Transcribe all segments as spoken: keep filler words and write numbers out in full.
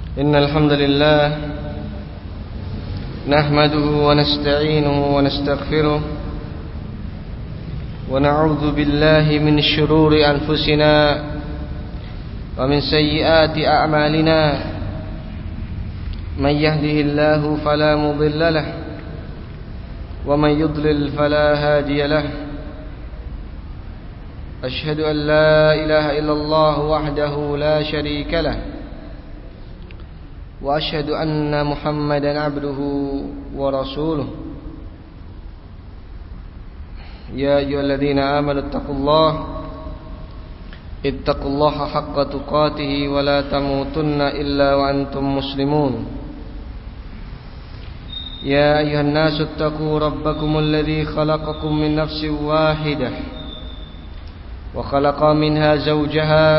إن الحمد لله نحمده ونستعينه ونستغفره ونعوذ بالله من شرور أنفسنا ومن سيئات أعمالنا من يهده الله فلا مضل له ومن يضلل فلا هادي له أشهد أن لا إله إلا الله وحده لا شريك له وأشهد أن محمدا عبده ورسوله يا أيها الذين آمنوا اتقوا الله اتقوا الله حق تقاته ولا تموتن إلا وأنتم مسلمون يا أيها الناس اتقوا ربكم الذي خلقكم من نفس واحدة وخلق منها زوجها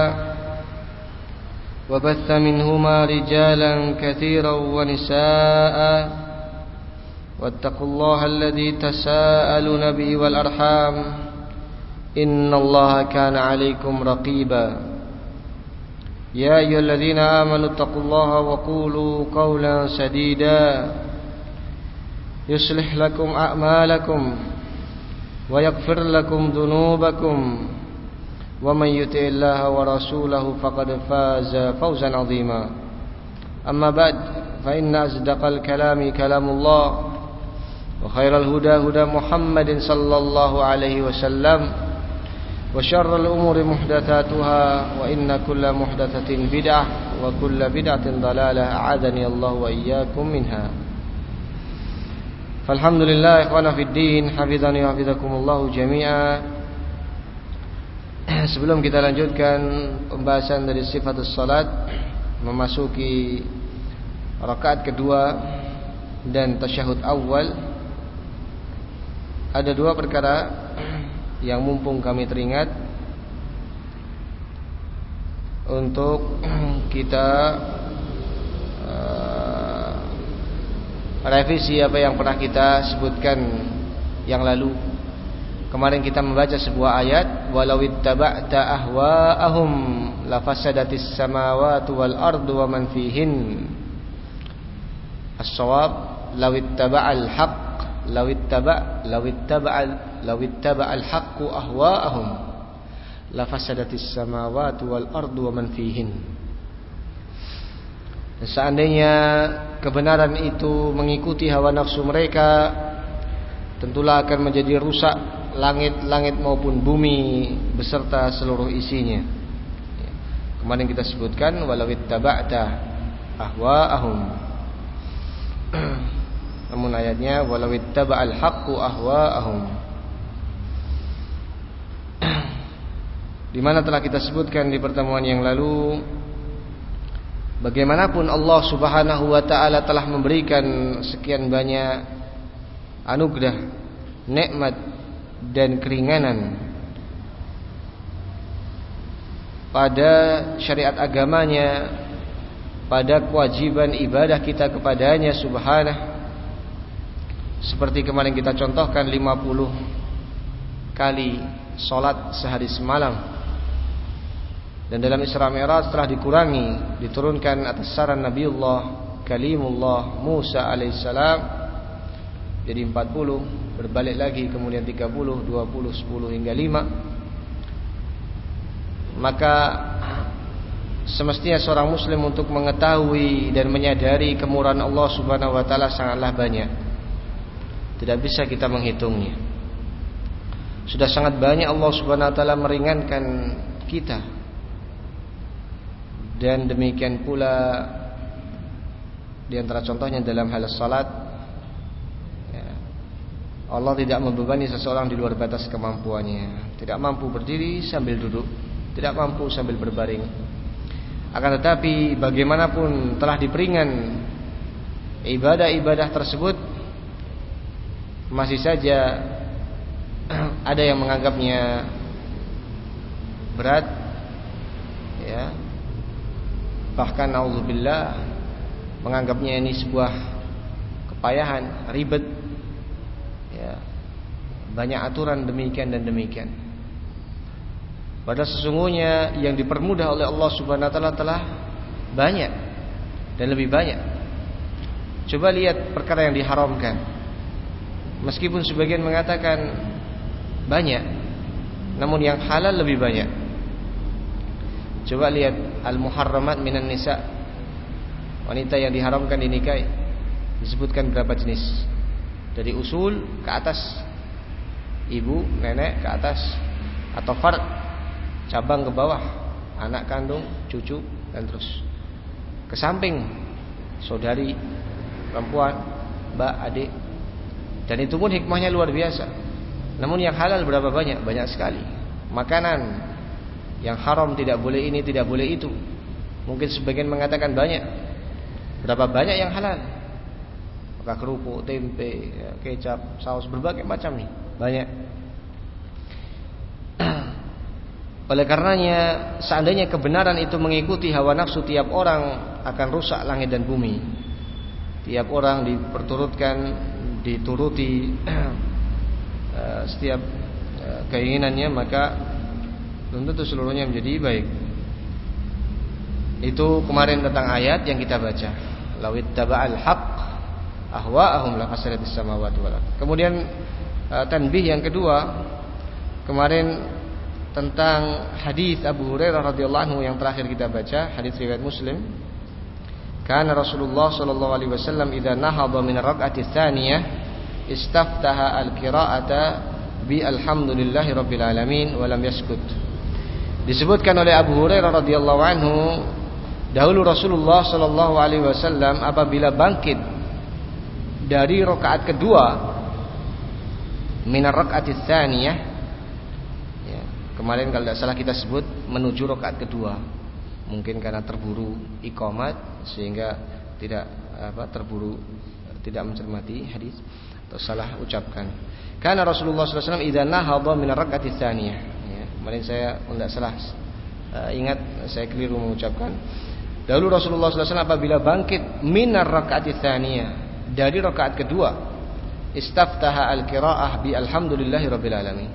وبث منهما رجالا كثيرا ونساء واتقوا الله الذي تساءلون به والأرحام إن الله كان عليكم رقيبا يا أيها الذين آمنوا اتقوا الله وقولوا قولا سديدا يصلح لكم أعمالكم ويغفر لكم ذنوبكم ومن يطع الله ورسوله فقد فاز فوزا عظيما أما بعد فإن أصدق الكلام كلام الله وخير الهدى هدى محمد صلى الله عليه وسلم وشر الأمور محدثاتها وإن كل محدثة بدعة وكل بدعة ضلالة أعاذني الله وإياكم منها. Alhamdulillah ikhwana fid din, hafizani wa hafizakumullah jami'a. Sebelum kita lanjutkan pembahasan dari sifatus salat, memasuki rakaat kedua dan tasyahud awal, ada dua perkara yang mumpung kami teringat untuk kita revisi apa yang pernah kita sebutkan yang lalu. Kemarin kita membaca sebuah ayat, walau ittaba'ta ahwa'ahum lafasadatis samawati wal ardu wa man fihin. As-shawab law ittaba'al haqq law ittaba' law ittaba'al law ittaba'al haqqu ahwa'ahum lafasadatis samawati wal ardu wa man fihin. Seandainya kebenaran itu mengikuti hawa nafsu mereka, tentulah akan menjadi rusak langit-langit maupun bumi beserta seluruh isinya. Kemarin kita sebutkan walau ittaba'ta ahwa'ahum. Namun ayatnya walau ittaba'al haqqu ahwa'ahum, di mana telah kita sebutkan di pertemuan yang lalu, bagaimanapun Allah Subhanahu wa taala telah memberikan sekian banyak anugerah, nikmat dan keringanan pada syariat agamanya, pada kewajiban ibadah kita kepadanya subhanahu, seperti kemarin kita contohkan lima puluh kali salat sehari semalam. Dan dalam Isra Mi'raj telah dikurangi, diturunkan atas saran Nabiullah Kalimullah Musa alaihissalam jadi empat puluh, berbalik lagi kemudian tiga puluh, dua puluh, sepuluh hingga lima. Maka semestinya seorang muslim untuk mengetahui dan menyadari kemurahan Allah Subhanahu wa taala sangatlah banyak. Tidak bisa kita menghitungnya. Sudah sangat banyak Allah Subhanahu wa taala meringankan kita. Dan demikian pula di antara contohnya dalam hal salat, ya, Allah tidak membebani seseorang di luar batas kemampuannya. Tidak mampu berdiri sambil duduk, tidak mampu sambil berbaring. Akan tetapi bagaimanapun telah diperingan ibadah-ibadah tersebut, masih saja ada yang menganggapnya berat, ya, bahkan naudzubillah menganggapnya ini sebuah kepayahan, ribet, ya, banyak aturan demikian dan demikian. Padahal sesungguhnya yang dipermudah oleh Allah Subhanahu wa taala telah banyak. dan lebih banyak. Coba lihat perkara yang diharamkan. Meskipun sebagian mengatakan banyak, namun yang halal lebih banyak. Coba lihat al-muharramat minan nisa, wanita yang diharamkan dinikahi, disebutkan berapa jenis. Dari usul ke atas, ibu, nenek ke atas, atau fard, cabang ke bawah, anak kandung, cucu, dan terus ke samping, saudari, perempuan, mbak, adik. Dan itu pun hikmahnya luar biasa. Namun yang halal berapa banyak? Banyak sekali. Makanan yang haram tidak boleh ini, tidak boleh itu. Mungkin sebagian mengatakan banyak. Berapa banyak yang halal? Maka kerupuk, tempe, kecap, saus, berbagai macam nih. Banyak. Oleh karenanya, seandainya kebenaran itu mengikuti hawa nafsu tiap orang, akan rusak langit dan bumi. Tiap orang diperturutkan, dituruti setiap keinginannya, maka belum tentu seluruhnya menjadi baik. Itu kemarin tentang ayat yang kita baca. Lawit taba'al haqq ahwa'ahum lafasadatis samawati wal ardh. Kemudian tanbih yang kedua, kemarin tentang hadis Abu Hurairah radhiyallahu anhu yang terakhir kita baca, hadis riwayat Muslim. Kana Rasulullah sallallahu alaihi wasallam idza nahadha min ar-rak'ati tsaniyah istaftaha al-qira'ata bi alhamdulillahi rabbil alamin wa lam yaskut. Disebutkan oleh Abu Hurairah radhiyallahu anhu, dahulu Rasulullah sallallahu alaihi wasallam apabila bangkit dari rakaat kedua, min ar-rak'ati tsaniyah, ya, kemarin kalau tidak salah kita sebut menuju rakaat kedua. Mungkin karena terburu iqamat sehingga tidak apa terburu tidak mencermati hadis atau salah ucapkan. Karena Rasulullah sallallahu alaihi wasallam idza nahadha min ar-rak'ati tsaniyah. Ya, kemarin saya tidak salah uh, ingat saya keliru mengucapkan. Dahulu Rasulullah sallallahu alaihi wasallam apabila bangkit min ar-rak'ati tsaniyah, dari rakaat kedua, istaftaha al-qira'ah bi alhamdulillahi rabbil alamin.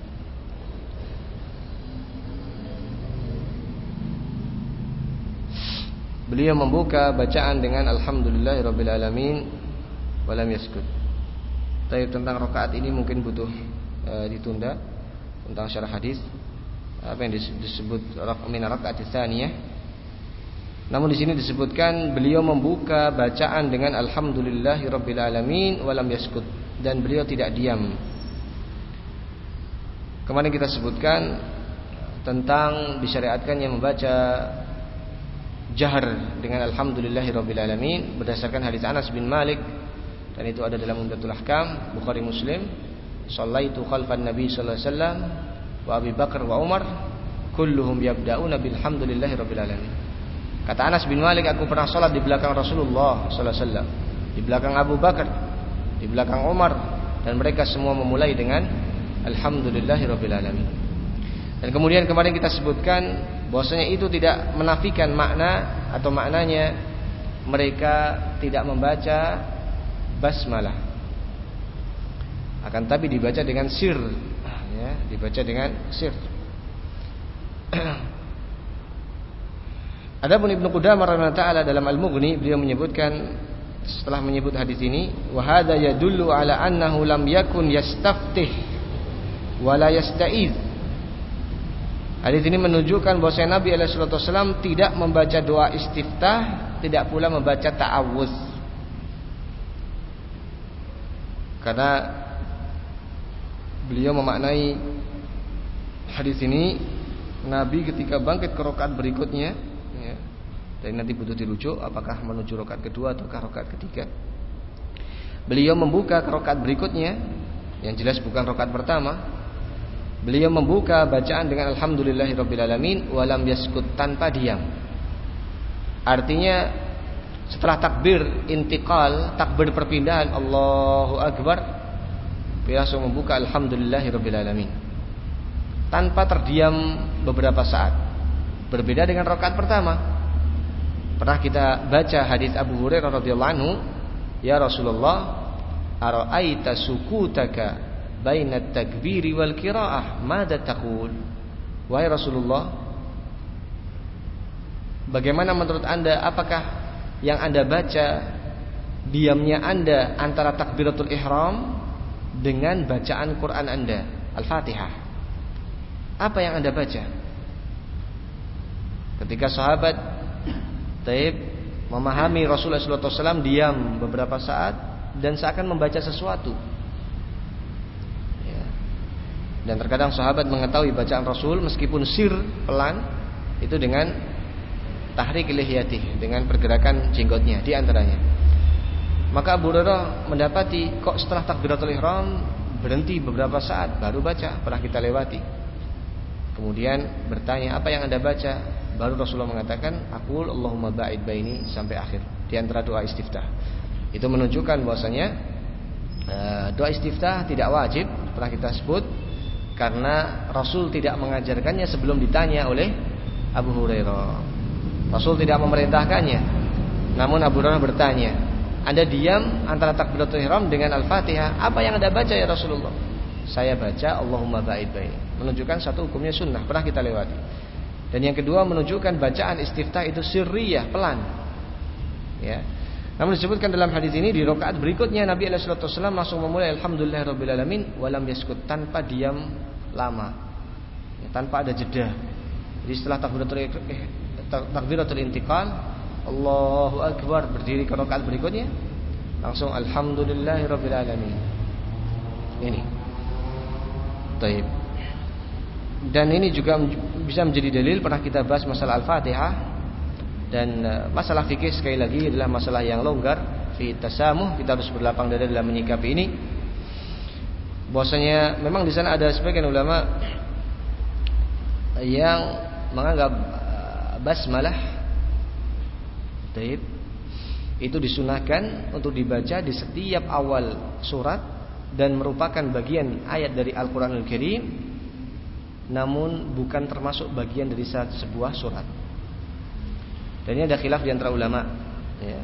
Beliau membuka bacaan dengan alhamdulillahi rabbil alamin wa lam yaskut. Tapi tentang rakaat ini mungkin butuh e, ditunda tentang syarah hadis apa yang disebut min rakaat tsaniyah. Namun di sini disebutkan beliau membuka bacaan dengan alhamdulillahi rabbil alamin wa lam yaskut, dan beliau tidak diam. Kemarin kita sebutkan tentang disyariatkannya membaca jahar dengan alhamdulillahi rabbil alamin berdasarkan hadis Anas bin Malik, dan itu ada dalam Umdatul Ahkam Bukhari Muslim. Shallaitu khalfan Nabi sallallahu alaihi wasallam wa Abi Bakar wa Umar kulluhum yabda'una bilhamdulillahi rabbil alamin. Kata Anas bin Malik, aku pernah salat di belakang Rasulullah sallallahu alaihi wasallam, di belakang Abu Bakar, di belakang Umar, dan mereka semua memulai dengan alhamdulillahi rabbil alamin. Dan kemudian kemarin kita sebutkan bahwasanya itu tidak menafikan makna atau maknanya mereka tidak membaca basmalah, akan tapi dibaca dengan sir, ya, dibaca dengan sir. Adapun Ibnu Qudamah rahimahullah taala dalam Al-Mughni, beliau menyebutkan setelah menyebut hadis ini, wa hadza yadullu ala annahu lam yakun yastaftih wa la yasta'iz. Hadis ini menunjukkan bahwa Nabi alaihi salatu wasallam tidak membaca doa istiftah, tidak pula membaca ta'awuz. Karena beliau memaknai hadis ini, Nabi ketika bangkit ke rakaat berikutnya, ya, dan nanti butuh dirujuk apakah menuju rakaat kedua ataukah rakaat ketiga, beliau membuka ke rakaat berikutnya, yang jelas bukan rakaat pertama. Beliau membuka bacaan dengan alhamdulillahirabbil alamin wa lam yaskut, tanpa diam. Artinya setelah takbir intiqal, takbir perpindahan Allahu akbar, beliau langsung membuka alhamdulillahirabbil alamin tanpa terdiam beberapa saat. Berbeda dengan rakaat pertama. Pernah kita baca hadis Abu Hurairah radhiyallahu anhu, ya Rasulullah, ara'aita sukutaka bainat takbiri wal qiraah madza taqul. Wahai Rasulullah, bagaimana menurut Anda, apakah yang Anda baca diamnya Anda antara takbiratul ihram dengan bacaan Quran Anda, Al-Fatihah. Apa yang Anda baca? Ketika sahabat Taib memahami Rasulullah shallallahu alaihi wasallam diam beberapa saat dan seakan membaca sesuatu. Ya. Dan terkadang sahabat mengetahui bacaan Rasul meskipun sir, pelan, itu dengan tahrik lihiyatih, dengan pergerakan jenggotnya di antaranya. Maka Abu Hurairah mendapati kok setelah takbiratul ihram berhenti beberapa saat baru baca, pernah kita lewati. Kemudian bertanya, apa yang Anda baca? Baru Rasulullah mengatakan, aqul Allahumma ba'id baini, sampai akhir di antara doa istiftah. Itu menunjukkan bahwasanya doa istiftah tidak wajib, pernah kita sebut, karena Rasul tidak mengajarkannya sebelum ditanya oleh Abu Hurairah. Rasul tidak memerintahkannya. Namun Abu Hurairah bertanya, Anda diam antara takbiratul ihram dengan Al-Fatihah, apa yang Anda baca ya Rasulullah? Saya baca Allahumma ba'id baini. Menunjukkan satu hukumnya sunnah, pernah kita lewati. Dan yang kedua menunjukkan bacaan istiftah itu sirriyah, pelan. Ya. Namun disebutkan dalam hadis ini di rakaat berikutnya Nabi alaihi salatu wasallam langsung memulai alhamdulillahirabbil alamin walam yaskut, tanpa diam lama. Ya, tanpa ada jeda. Jadi setelah takbiratul eh, takbiratul intiqal, Allahu akbar, berdiri ke rakaat berikutnya langsung alhamdulillahirabbil alamin. Ini. Taib. Dan ini juga bisa menjadi dalil, pernah kita bahas masalah Al-Fatihah. Dan masalah fikih sekali lagi adalah masalah yang longgar fi tasamuh, kita harus berlapang dada dalam menyikapi ini. Bahwasanya memang di sana ada sebagian ulama yang menganggap basmalah taib itu disunahkan untuk dibaca di setiap awal surat dan merupakan bagian ayat dari Al-Qur'anul Karim, namun bukan termasuk bagian dari sebuah surat. Dan ini ada khilaf di antara ulama ya,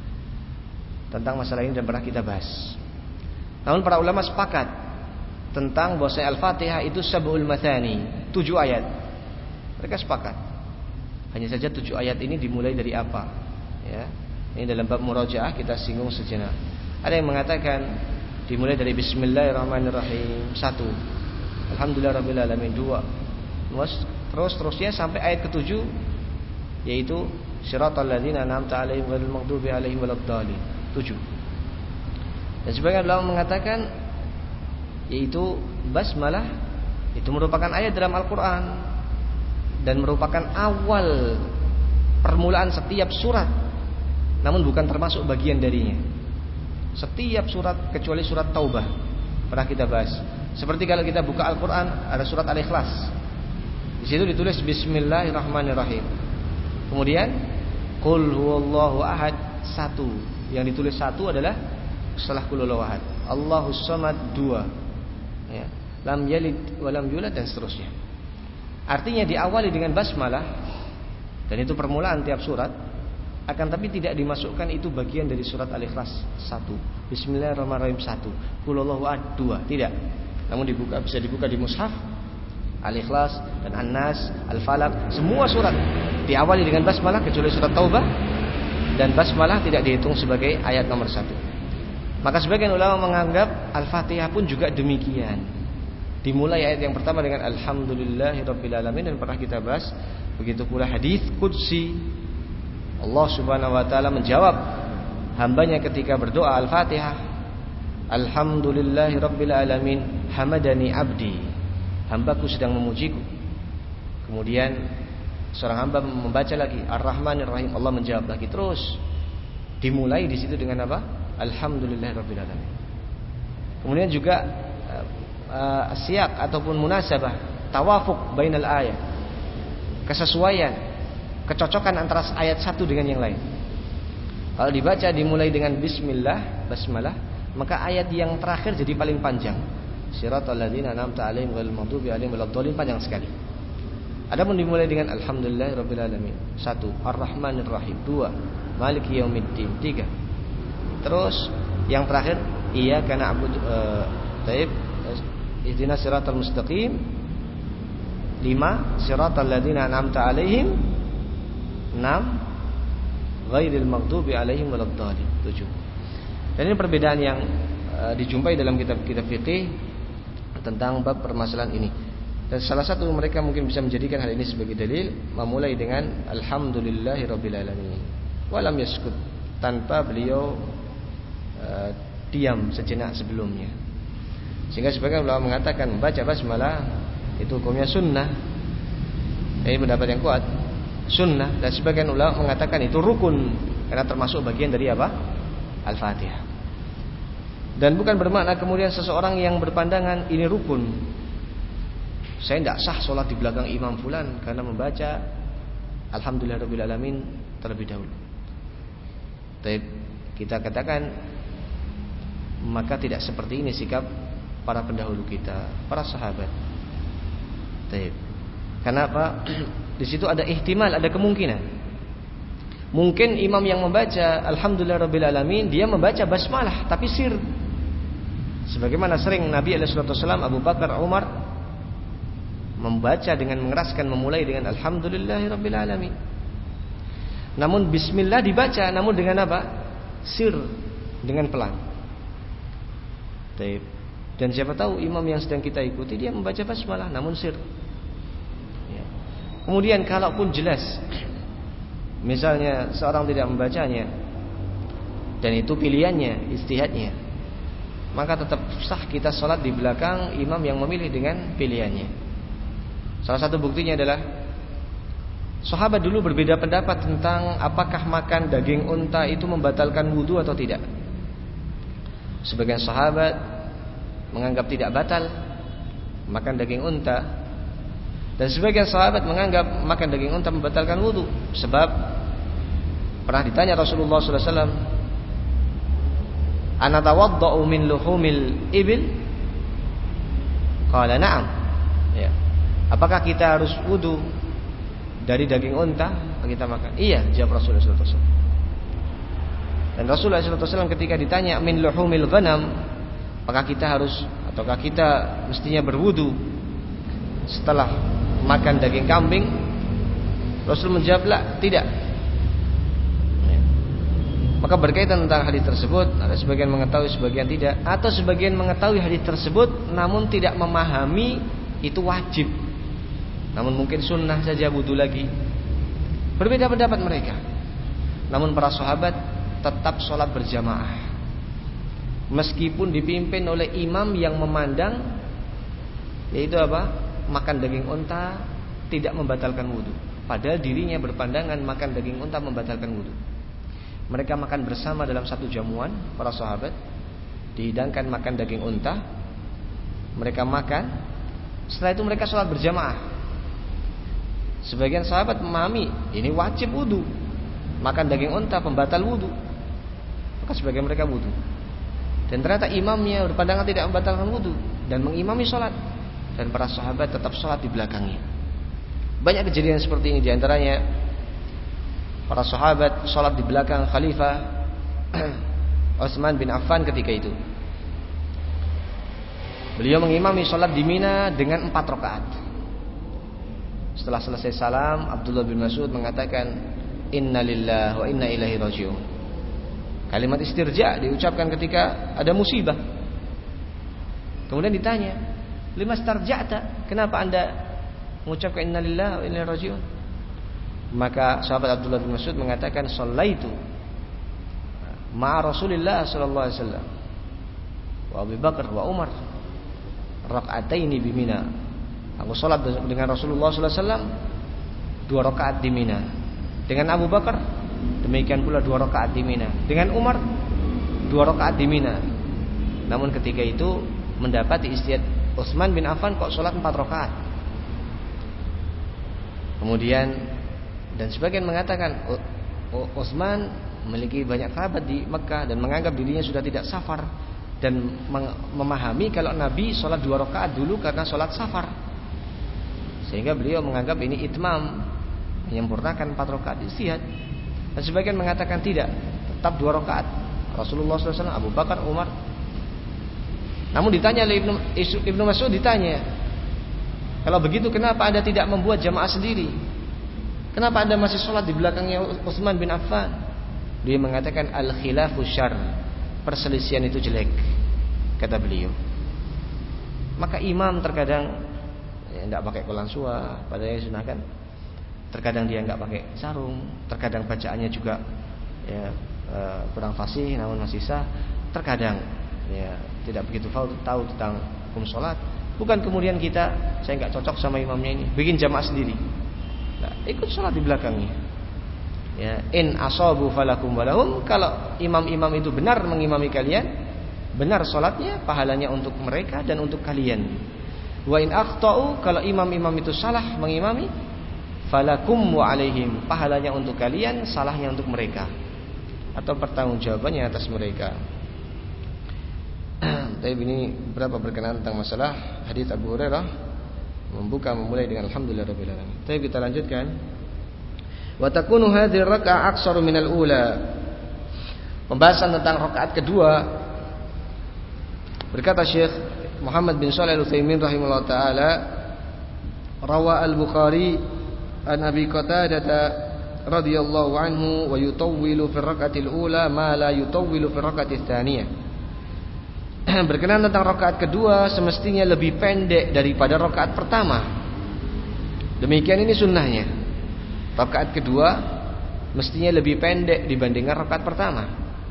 tentang masalah ini dan pernah kita bahas. Namun para ulama sepakat tentang bahwa Al-Fatihah itu sab'ul mathani, tujuh ayat. Mereka sepakat. Hanya saja tujuh ayat ini dimulai dari apa? Ya. Ini dalam bab murajaah kita singgung sejenak. Ada yang mengatakan dimulai dari Bismillahirrahmanirrahim satu, Alhamdulillahirabbil alamin dua, terus terusnya sampai ayat ketujuh, yaitu Shiratal ladzina an'amta 'alaihim ghairil maghdubi 'alaihim waladdallin, tujuh. Dan sebagian ulama mengatakan yaitu basmalah itu merupakan ayat dalam Al-Qur'an dan merupakan awal permulaan setiap surat, namun bukan termasuk bagian darinya. Setiap surat kecuali surat Taubah pernah kita bahas. Seperti kalau kita buka Al-Qur'an ada surat Al-Ikhlas. Di situ ditulis Bismillahirrahmanirrahim. Kemudian Qul huwallahu ahad satu. Yang ditulis satu adalah setelah Qul huwallahu ahad. Allahus samad dua. Ya. Lam yalid wa lam yulad dan seterusnya. Artinya diawali dengan basmalah dan itu permulaan tiap surat. Akan tapi tidak dimasukkan itu bagian dari surat Al-Ikhlas satu, Bismillahirrahmanirrahim satu, Qul huwallahu ahad dua, tidak. Namun dibuka, bisa dibuka di mushaf Al-Ikhlas dan An-Nas, Al-Falaq, semua surat diawali dengan basmalah kecuali surat Taubah, dan basmalah tidak dihitung sebagai ayat nomor satu. Maka sebagian ulama menganggap Al-Fatihah pun juga demikian. Dimulai ayat yang pertama dengan Alhamdulillahirabbil alamin, dan pernah kita bahas. Begitu pula hadis qudsi, Allah Subhanahu wa taala menjawab hambanya ketika berdoa Al-Fatihah, Alhamdulillahirabbil alamin, hamadani abdi, hambaku sedang memujiku. Kemudian seorang hamba membaca lagi Ar-Rahmanir Rahim, Allah menjawab lagi. Terus dimulai di situ dengan apa? Alhamdulillahirabbil alamin. Kemudian juga uh, siyak ataupun munasabah, tawafuq bainal ayat, kesesuaian, kecocokan antara ayat satu dengan yang lain. Kalau dibaca dimulai dengan Bismillah, basmalah, maka ayat yang terakhir jadi paling panjang. Shiratal ladzina an'amta 'alaihim ghairil maghdubi alaihim waladdallin, panjang sekali. Adapun dimulai dengan Alhamdulillahirabbil alamin satu, Ar-Rahmanir Rahim dua, Maliki yaumiddin tiga. Terus yang terakhir Iyyaka na'budu uh, taib ihdinas siratal mustaqim lima, Shiratal ladzina an'amta 'alaihim enam, ghairil maghdubi alaihim waladdallin. tujuh. Dan ini perbedaan yang uh, dijumpai dalam kitab-kitab fikih tentang bab permasalahan ini. Dan salah satu mereka mungkin bisa menjadikan hal ini sebagai dalil, memulai dengan alhamdulillahirabbil alamin. Walam yaskut, tanpa beliau uh, diam sejenak sebelumnya. Sehingga sebagian ulama mengatakan membaca basmalah itu hukumnya sunnah. Ini pendapat yang kuat, sunnah. Dan sebagian ulama mengatakan itu rukun, karena termasuk bagian dari apa? Al-Fatihah. Dan bukan bermakna kemudian seseorang yang berpandangan ini rukun, saya tidak sah sholat di belakang imam fulan karena membaca alhamdulillahirabbil alamin terlebih dahulu. Tapi kita katakan maka tidak seperti ini sikap para pendahulu kita, para sahabat. Tapi kenapa? Di situ ada ihtimal, ada kemungkinan. Mungkin imam yang membaca alhamdulillahirabbil alamin dia membaca basmalah tapi sir. Sebagaimana sering Nabi alaihi wasallam, Abu Bakar, Umar membaca dengan mengeraskan, memulai dengan alhamdulillahirabbil alamin. Namun bismillah dibaca namun dengan apa? Sir, dengan pelan. Taib. Dan siapa tahu imam yang sedang kita ikuti dia membaca basmalah namun sir. Ya. Kemudian kalaupun jelas, misalnya seorang tidak membacanya dan itu pilihannya, ijtihadnya, maka tetap sah kita sholat di belakang imam yang memilih dengan pilihannya. Salah satu buktinya adalah sahabat dulu berbeda pendapat tentang apakah makan daging unta itu membatalkan wudu atau tidak. Sebagian sahabat menganggap tidak batal makan daging unta, dan sebagian sahabat menganggap makan daging unta membatalkan wudu. Sebab pernah ditanya Rasulullah sallallahu alaihi wasallam, "Ana tawadda'u min luhumil ibil?" Qala na'am. Ya. Apakah kita harus wudu dari daging unta kita makan? Iya, jawab Rasulullah sallallahu alaihi wasallam. Dan Rasulullah sallallahu alaihi wasallam ketika ditanya min luhumil ghanam, apakah kita harus ataukah kita mestinya berwudu setelah makan daging kambing? Rasul menjawab la, tidak. Ya. Maka berkaitan tentang hadis tersebut, ada sebagian mengetahui, sebagian tidak, atau sebagian mengetahui hadis tersebut namun tidak memahami itu wajib, namun mungkin sunnah saja wudu lagi. Berbeda pendapat mereka. Namun para sahabat tetap sholat berjamaah, meskipun dipimpin oleh imam yang memandang yaitu apa? Makan daging unta tidak membatalkan wudu, padahal dirinya berpandangan makan daging unta membatalkan wudu. Mereka makan bersama dalam satu jamuan, para sahabat dihidangkan makan daging unta, mereka makan, setelah itu mereka sholat berjamaah. Sebagian sahabat memahami ini wajib wudu, makan daging unta pembatal wudu, maka sebagian mereka wudu. Dan ternyata imamnya berpandangan tidak membatalkan wudu dan mengimami sholat, dan para sahabat tetap sholat di belakangnya. Banyak kejadian seperti ini, diantaranya para sahabat sholat di belakang Khalifah Utsman bin Affan ketika itu. Beliau mengimami sholat di Mina dengan empat rakaat. Setelah selesai salam, Abdullah bin Mas'ud mengatakan inna lillahi wa inna ilaihi raji'un. Kalimat istirja diucapkan ketika ada musibah. Kemudian ditanya, lima starja'ta, kenapa anda mengucapkan inna lillahi wa inna ilaihi raji'un? Maka sahabat Abdullah bin Mas'ud mengatakan, shallaitu ma'a Rasulillah sallallahu alaihi wasallam wa Abu Bakar wa Umar raka'ataini bi Mina. Aku sholat dengan Rasulullah sallallahu alaihi wasallam dua rakaat di Mina. Dengan Abu Bakar demikian pula dua rakaat di Mina. Dengan Umar dua rakaat di Mina. Namun ketika itu mendapati istihad Utsman bin Affan kok sholat empat rakaat. Kemudian dan sebagian mengatakan Utsman memiliki banyak sahabat di Mekah dan menganggap dirinya sudah tidak safar, dan memahami kalau Nabi sholat dua rakaat dulu karena sholat safar, sehingga beliau menganggap ini itmam, menyempurnakan empat rakaat istihad. Dan sebagian mengatakan tidak, tetap dua rakaat Rasulullah sallallahu alaihi wasallam, Abu Bakar, Umar. Namun ditanya oleh Ibnu, Ibnu Mas'ud ditanya, kalau begitu kenapa anda tidak membuat jamaah sendiri? Kenapa anda masih sholat di belakangnya Utsman bin Affan? Dia mengatakan al-khilafu syarr, perselisihan itu jelek, kata beliau. Maka imam terkadang ya, tidak pakai kolansua, padahal disunahkan. Terkadang dia nggak pakai sarung, terkadang bacaannya juga ya e, kurang fasih namun masih sah. Terkadang ya tidak begitu tahu tentang hukum sholat. Bukan kemudian kita saya nggak cocok sama imamnya ini, bikin jamaah sendiri. Nah, ikut sholat di belakangnya. Ya, in asabu falakum walahum. Kalau imam-imam itu benar mengimami kalian, benar sholatnya, pahalanya untuk mereka dan untuk kalian. Wa in akhtau, kalau imam-imam itu salah mengimami, falakum wa alaihim, pahalanya untuk kalian, salahnya untuk mereka, atau pertanggungjawabannya atas mereka. Tapi ini berapa berkenaan tentang masalah hadits Abu Hurairah, membuka memulai dengan alhamdulillahirabbil alamin. Tapi kita lanjutkan. Wa takunu hadhihi rak'ah aqsaru minal ula. Pembahasan tentang rakaat kedua. Berkata Syekh Muhammad bin Shalih Al-Utsaimin rahimahullah taala, rawa Al-Bukhari an Abi Qatadah radhiyallahu anhu wa yutawwilu fi rak'atil ula ma la yutawwilu fi rak'atis tsaniyah. Berkenaan tentang rakaat kedua semestinya lebih pendek daripada rakaat pertama. Demikian ini sunnahnya. Rakaat kedua mestinya lebih pendek dibandingkan rakaat pertama.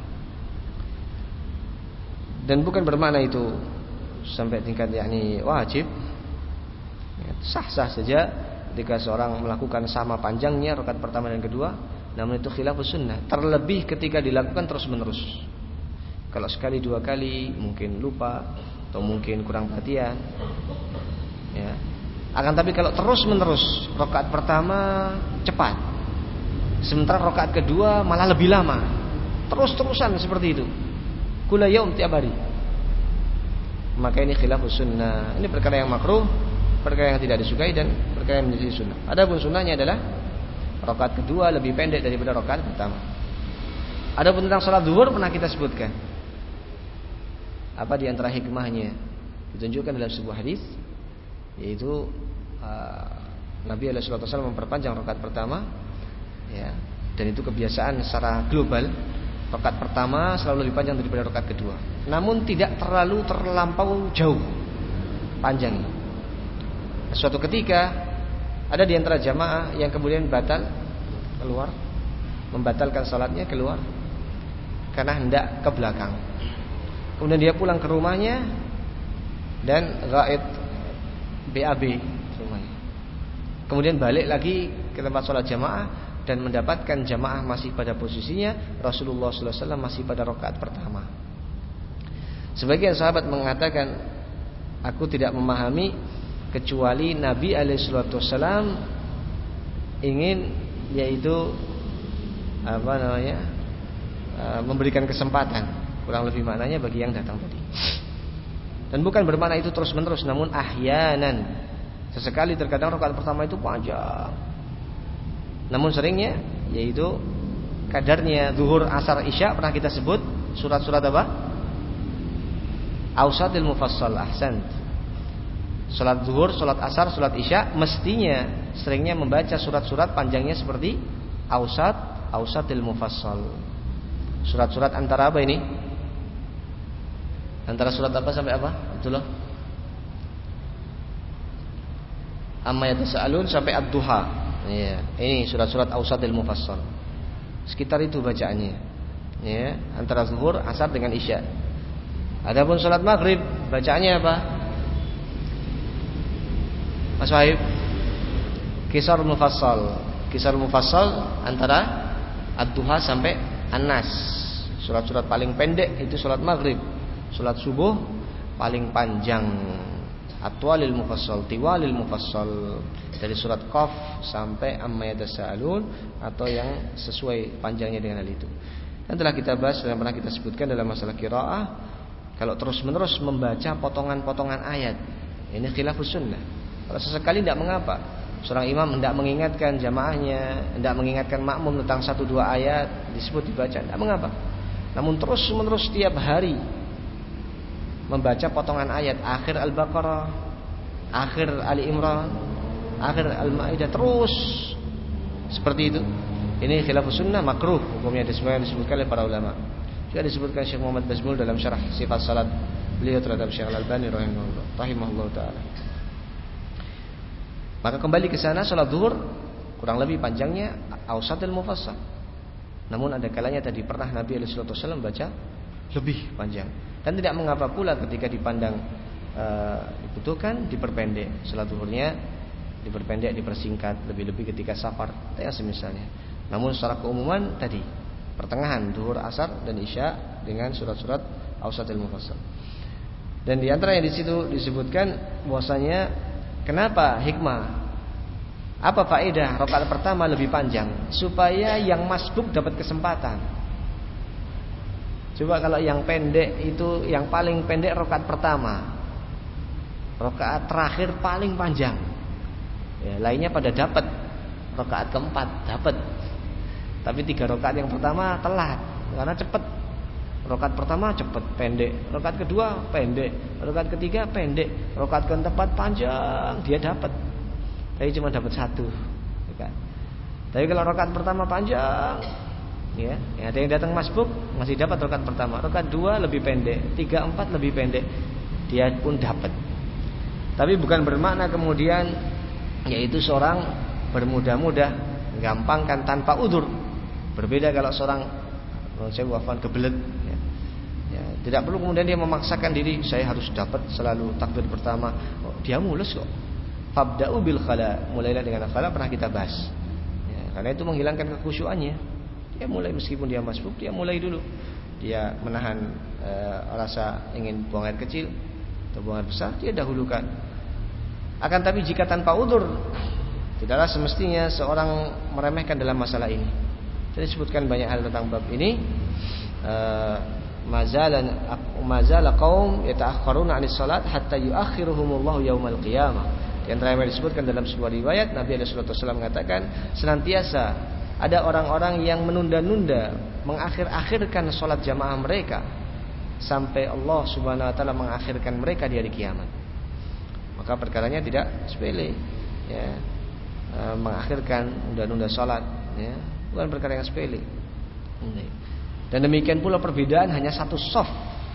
Dan bukan bermakna itu sampai tingkat yakni wajib. Sah-sah saja ketika seorang melakukan sama panjangnya rakaat pertama dan kedua, namun itu khilafus sunnah. Terlebih ketika dilakukan terus-menerus. Kalau sekali dua kali mungkin lupa atau mungkin kurang perhatian, ya. Akan tapi kalau terus-menerus, rakaat pertama cepat, sementara rakaat kedua malah lebih lama, terus-terusan seperti itu, kula yaum, tiap hari, maka ini khilafus sunnah. Ini perkara yang makruh, perkara yang tidak disukai dan perkara yang menjadi sunnah. Adapun sunnahnya adalah rakaat kedua lebih pendek daripada rakaat pertama. Adapun tentang salat zuhur pernah kita sebutkan. Apa di antara hikmahnya? Ditunjukkan dalam sebuah hadis, yaitu uh, Nabi alaihi wasallam memperpanjang rakaat pertama, ya, dan itu kebiasaan secara global. Rakaat pertama selalu lebih panjang daripada rakaat kedua, namun tidak terlalu terlampau jauh panjangnya. Suatu ketika ada di antara jamaah yang kemudian batal keluar, membatalkan salatnya keluar karena hendak ke belakang. Kemudian dia pulang ke rumahnya dan ghaid B A B rumahnya. Kemudian balik lagi ke tempat sholat jamaah dan mendapatkan jamaah masih pada posisinya, Rasulullah sallallahu alaihi wasallam masih pada rakaat pertama. Sebagian sahabat mengatakan, aku tidak memahami kecuali Nabi alaihi wasallam ingin yaitu apa namanya memberikan kesempatan, kurang lebih maknanya bagi yang datang tadi. Dan bukan bermakna itu terus menerus, namun ahyanan, sesekali terkadang rakaat pertama itu panjang. Namun seringnya yaitu kadarnya zuhur, asar, isya pernah kita sebut surat-surat apa? Ausatil mufassal, ahsan. Salat zuhur, salat asar, salat isya mestinya seringnya membaca surat-surat panjangnya seperti ausat, ausatil mufassal. Surat-surat antara apa ini? Antara surat apa sampai apa? Itulah. Amma yatasaalun sampai ad-duha. Ya, ini surat-surat ausatil mufassal. Sekitar itu bacaannya. Ya, antara zuhur, asar dengan isya. Adapun salat maghrib bacaannya apa? Mas Wahib, kisar mufassal. Kisar mufassal antara ad-duha sampai an-nas. Surat-surat paling pendek itu salat maghrib. Salat subuh paling panjang atwalil mufassal, tiwalil mufassal, dari surat Qaf sampai amma yatasaalun atau yang sesuai panjangnya dengan hal itu. Dan telah kita bahas dan pernah kita sebutkan dalam masalah qiraah, kalau terus-menerus membaca potongan-potongan ayat, ini khilafus sunnah. Kalau sesekali tidak mengapa. Seorang imam hendak mengingatkan jamaahnya, hendak mengingatkan makmum tentang satu dua ayat, disebut dibaca, tidak mengapa. Namun terus-menerus setiap hari membaca potongan ayat akhir Al-Baqarah, akhir Ali Imran, akhir Al-Maidah, terus seperti itu, Ini khilafus sunnah makruh hukumnya disebutkan oleh para ulama. Juga disebutkan Syekh Muhammad Bazmul dalam syarah sifat salat beliau terhadap Syekh Al-Albani rahimahullah taala. Maka kembali ke sana, salat zuhur kurang lebih panjangnya ausatul mufassal. Namun ada kalanya tadi pernah Nabi alaihi wasallam baca lebih panjang. Dan tidak mengapa pula ketika dipandang e, dibutuhkan diperpendek salat zuhurnya, diperpendek, dipersingkat, lebih-lebih ketika safar, ya semisalnya. Namun secara keumuman tadi pertengahan zuhur, asar dan isya dengan surat-surat ausatul mufassal. Dan di antara yang di situ disebutkan bahwasanya kenapa hikmah, apa faedah rakaat pertama lebih panjang? Supaya yang masbuk dapat kesempatan. Coba kalau yang pendek itu, yang paling pendek rakaat pertama, rakaat terakhir paling panjang, ya, lainnya pada dapat, rakaat keempat dapat, tapi tiga rakaat yang pertama telat karena cepat. Rakaat pertama cepat pendek, rakaat kedua pendek, rakaat ketiga pendek, rakaat keempat panjang dia dapat, tapi cuma dapat satu, kan? Tapi kalau rakaat pertama panjang, ya, ada yang datang masbuk masih dapat rakaat pertama, rakaat dua lebih pendek, tiga empat lebih pendek, dia pun dapat. Tapi bukan bermakna kemudian yaitu seorang bermudah-mudah, gampangkan tanpa udzur. Berbeda kalau seorang saya wafat kebelet, ya. Ya, tidak perlu kemudian dia memaksakan diri, saya harus dapat selalu takbir pertama. Oh, dia mulus kok. Fabda'u bil khala, mulailah dengan khala, pernah kita bahas. Ya, karena itu menghilangkan kekhusyuannya. Dia mulai meskipun dia masbuk, dia mulai dulu. Dia menahan e, rasa ingin buang air kecil atau buang air besar, dia dahulukan. Akan tapi jika tanpa udzur, tidaklah semestinya seorang meremehkan dalam masalah ini. Saya sebutkan banyak hal tentang bab ini. Mazalan mazala qaum yata'akhkharuna 'anis salat hatta yu'akhiruhumullahu yaumal qiyamah. Di antara yang disebutkan dalam sebuah riwayat, Nabi alaihi wasallam mengatakan, senantiasa ada orang-orang yang menunda-nunda, mengakhir-akhirkan salat jamaah mereka sampai Allah Subhanahu wa taala mengakhirkan mereka di hari kiamat. Maka perkaranya tidak sepele, ya. E, mengakhirkan, menunda-nunda salat, ya. Bukan perkara yang sepele. Dan demikian pula perbedaan hanya satu shaf,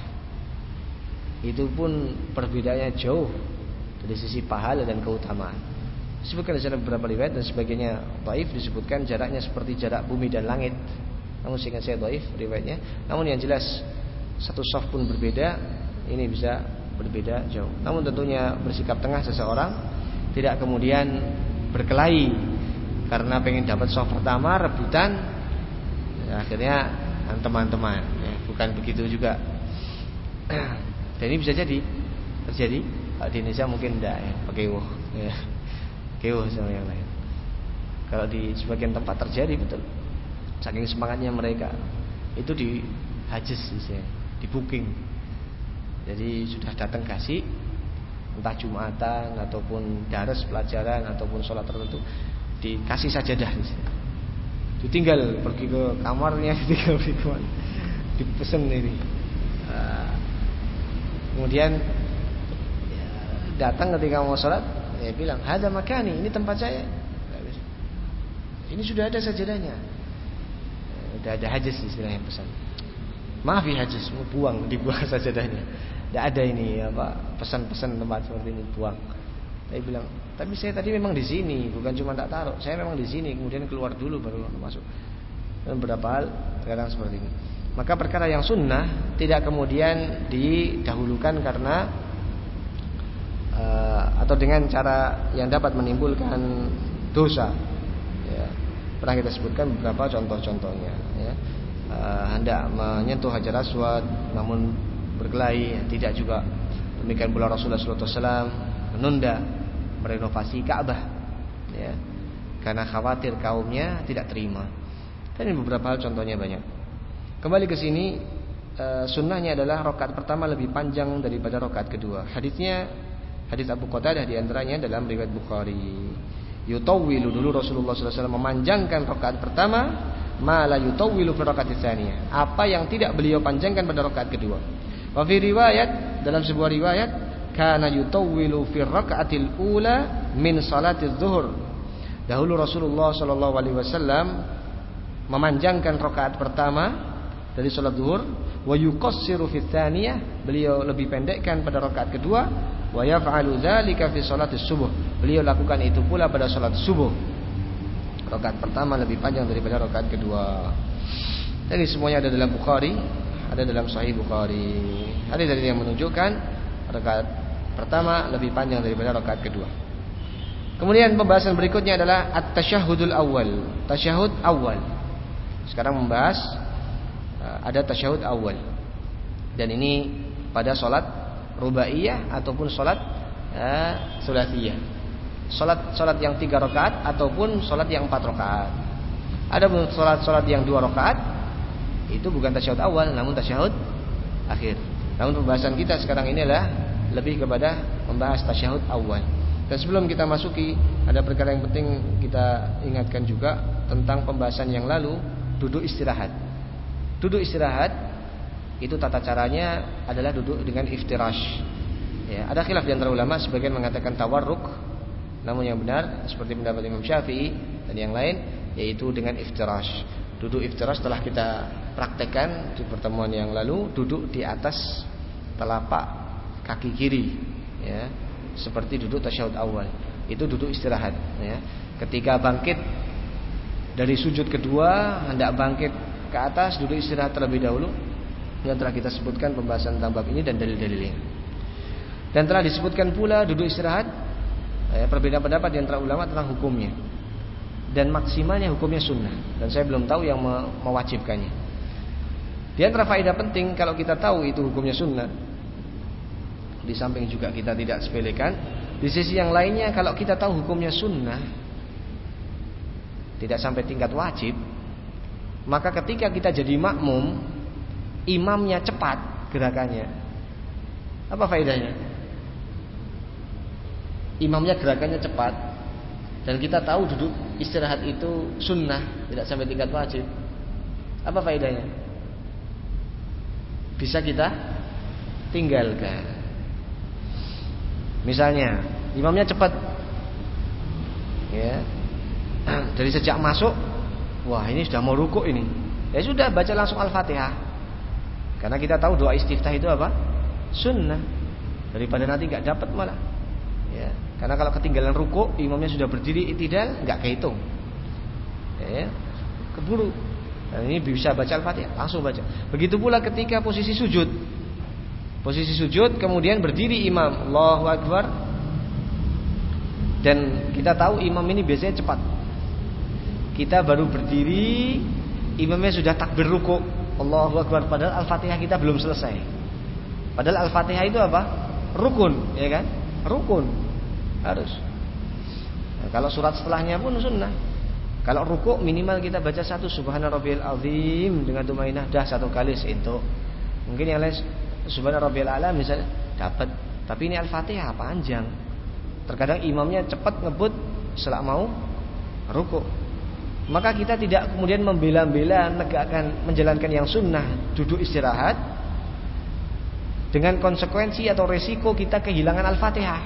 itu pun perbedaannya jauh dari sisi pahala dan keutamaan. Disebutkan dalam beberapa riwayat dan sebagainya dhaif, disebutkan jaraknya seperti jarak bumi dan langit. Namun seingat saya dhaif riwayatnya. Namun yang jelas satu shaf pun berbeda, ini bisa berbeda jauh. Namun tentunya bersikap tengah seseorang, tidak kemudian berkelahi karena pengen dapat shaf pertama, rebutan, ya, akhirnya teman-teman, ya, bukan begitu juga. Dan ini bisa jadi terjadi. Di Indonesia mungkin tidak, ya, pakai wuh, ya, pakai wuh sama yang lain. Kalau di sebagian tempat terjadi betul. Saking semangatnya mereka, itu di hajis, di booking. Jadi sudah datang kasih, entah Jumatan ataupun daras pelajaran ataupun sholat tertentu, dikasih sajadah, ditinggal pergi ke kamarnya, ditinggal pergi ke mana, dipesen ini. Nah, kemudian ya, datang ketika mau sholat, ya bilang, hada makani, ini tempat saya. Ini sudah ada sajadahnya, sudah ada hajis istilahnya pesan. Maaf ya hajis, mau buang, dibuang sajadahnya. Tidak ada ini apa pesan-pesan tempat seperti ini, buang. Saya bilang, tapi saya tadi memang di sini, bukan cuma tak taruh. Saya memang di sini, kemudian keluar dulu baru masuk. Dan beberapa hal terkadang seperti ini. Maka perkara yang sunnah tidak kemudian didahulukan karena uh, atau dengan cara yang dapat menimbulkan dosa. Ya, pernah kita sebutkan beberapa contoh-contohnya. Ya. Uh, hendak menyentuh Hajar Aswad, namun berkelahi, tidak juga. Demikian pula Rasulullah shallallahu alaihi wasallam menunda merenovasi Ka'bah, ya, karena khawatir kaumnya tidak terima. Dan ini beberapa hal contohnya banyak. Kembali ke sini, e, sunnahnya adalah rakaat pertama lebih panjang daripada rakaat kedua. Hadisnya hadis Abu Qatadah di antaranya dalam riwayat Bukhari. Yutawwilu, dulu Rasulullah shallallahu alaihi wasallam memanjangkan rakaat pertama, ma la yutawwilu fi rakaat tsaniyah, apa yang tidak beliau panjangkan pada rakaat kedua. Wa fi riwayat, dalam sebuah riwayat, kana yutawwilu fi raka'atil ula min salatiz zuhur. Dahulu Rasulullah sallallahu alaihi wasallam memanjangkan rakaat pertama dari salat zuhur, wa yuqassiru fi tsaniyah, beliau lebih pendekkan pada rakaat kedua, wa yaf'alu dzalika fi shalatis subuh, beliau lakukan itu pula pada salat subuh. Rakaat pertama lebih panjang daripada rakaat kedua. Jadi semuanya ada dalam Bukhari, ada dalam Sahih Bukhari. Ada dari yang menunjukkan rakaat pertama lebih panjang daripada rakaat kedua. Kemudian pembahasan berikutnya adalah at-tasyahhudul awal, tasyahud awal. Sekarang membahas ada tasyahud awal. Dan ini pada salat rubaiyah ataupun salat uh, sulatsiyah. Salat salat yang tiga rakaat ataupun salat yang empat rakaat. Ada pun salat-salat yang dua rakaat itu bukan tasyahud awal namun tasyahud akhir. Namun pembahasan kita sekarang ini adalah lebih kepada membahas tasyahud awal. Dan sebelum kita masuki, ada perkara yang penting kita ingatkan juga tentang pembahasan yang lalu, duduk istirahat. Duduk istirahat itu tata caranya adalah duduk dengan iftirash. Ya, ada khilaf di antara ulama, sebagian mengatakan tawarruk, namun yang benar seperti pendapat Imam Syafi'i dan yang lain yaitu dengan iftirash. Duduk iftirash telah kita praktekkan di pertemuan yang lalu, duduk di atas telapak kaki kiri, ya, seperti duduk tasyahud awal. Itu duduk istirahat, ya. Ketika bangkit dari sujud kedua, hendak bangkit ke atas, duduk istirahat terlebih dahulu. Yang telah kita sebutkan pembahasan tentang bab ini dan dalil-dalilnya. Dan telah disebutkan pula duduk istirahat, ya, perbedaan pendapat di antara ulama tentang hukumnya. Dan maksimalnya hukumnya sunnah. Dan saya belum tahu yang mewajibkannya. Di antara faedah penting kalau kita tahu itu hukumnya sunnah, di samping juga kita tidak sepelekan, di sisi yang lainnya kalau kita tahu hukumnya sunnah, tidak sampai tingkat wajib, maka ketika kita jadi makmum, imamnya cepat gerakannya, apa faedahnya? Imamnya gerakannya cepat, dan kita tahu duduk istirahat itu sunnah, tidak sampai tingkat wajib, apa faedahnya? Bisa kita tinggalkan. Misalnya imamnya cepat, ya, dari sejak masuk, wah ini sudah mau rukuk ini, ya sudah baca langsung Al-Fatihah, karena kita tahu doa istiftah itu apa? Sunnah, daripada nanti nggak dapat malah, ya. Karena kalau ketinggalan rukuk, imamnya sudah berdiri i'tidal, nggak kehitung, ya, keburu. Dan ini bisa baca Al-Fatihah, langsung baca. Begitu pula ketika posisi sujud. Posisi sujud kemudian berdiri imam, Allahu Akbar. Dan kita tahu imam ini biasanya cepat. Kita baru berdiri, imamnya sudah takbir rukuk, Allahu Akbar, padahal Al-Fatihah kita belum selesai. Padahal Al-Fatihah itu apa? Rukun, ya kan? Rukun. Harus. Nah, kalau surat setelahnya pun sunnah. Kalau rukuk minimal kita baca satu Subhana Rabbiyal Azim dengan tumainah, dah satu kali itu. Mungkin yang lain Subhana Rabbiyal A'la misalnya dapat, tapi ini Al-Fatihah panjang. Terkadang imamnya cepat ngebut selak mau rukuk. Maka kita tidak kemudian membela-bela menegakkan menjalankan yang sunnah, duduk istirahat, dengan konsekuensi atau resiko kita kehilangan Al-Fatihah.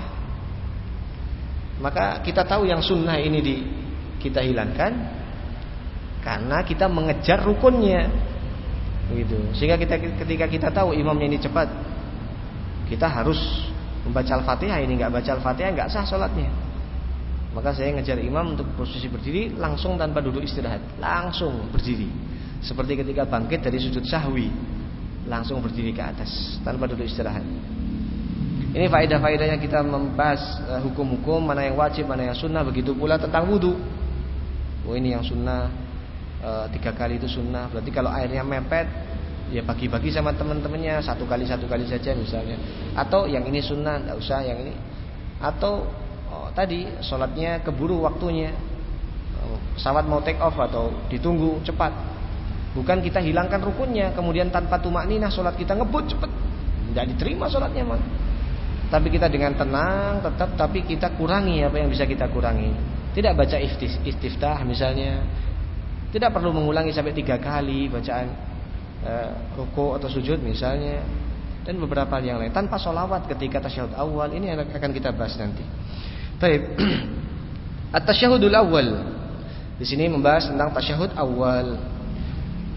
Maka kita tahu yang sunnah ini di kita hilangkan karena kita mengejar rukunnya, begitu. Sehingga kita, ketika kita tahu imamnya ini cepat, kita harus membaca Al-Fatihah. Ini nggak baca Al-Fatihah nggak sah sholatnya. Maka saya ngejar imam untuk posisi berdiri langsung tanpa duduk istirahat, langsung berdiri. Seperti ketika bangkit dari sujud sahwi, langsung berdiri ke atas tanpa duduk istirahat. Ini faedah-faedahnya kita membahas uh, hukum-hukum mana yang wajib, mana yang sunnah. Begitu pula tentang wudu. Oh ini yang sunnah, uh, tiga kali itu sunnah. Berarti kalau airnya mepet, ya bagi-bagi sama teman-temannya, satu kali satu kali saja misalnya. Atau yang ini sunnah, tidak usah yang ini. Atau oh, tadi sholatnya keburu waktunya, oh, pesawat mau take off atau ditunggu cepat. Bukan kita hilangkan rukunnya, kemudian tanpa tumakninah sholat kita ngebut cepat, tidak diterima sholatnya mah. Tapi kita dengan tenang tetap, tapi kita kurangi apa yang bisa kita kurangi. Tidak baca istiftah misalnya, tidak perlu mengulangi sampai tiga kali bacaan e, ruku atau sujud misalnya, dan beberapa yang lain. Tanpa sholawat ketika tasyahud awal, ini akan kita bahas nanti. Baik, at-tasyahudul awal. Di sini membahas tentang tasyahud awal.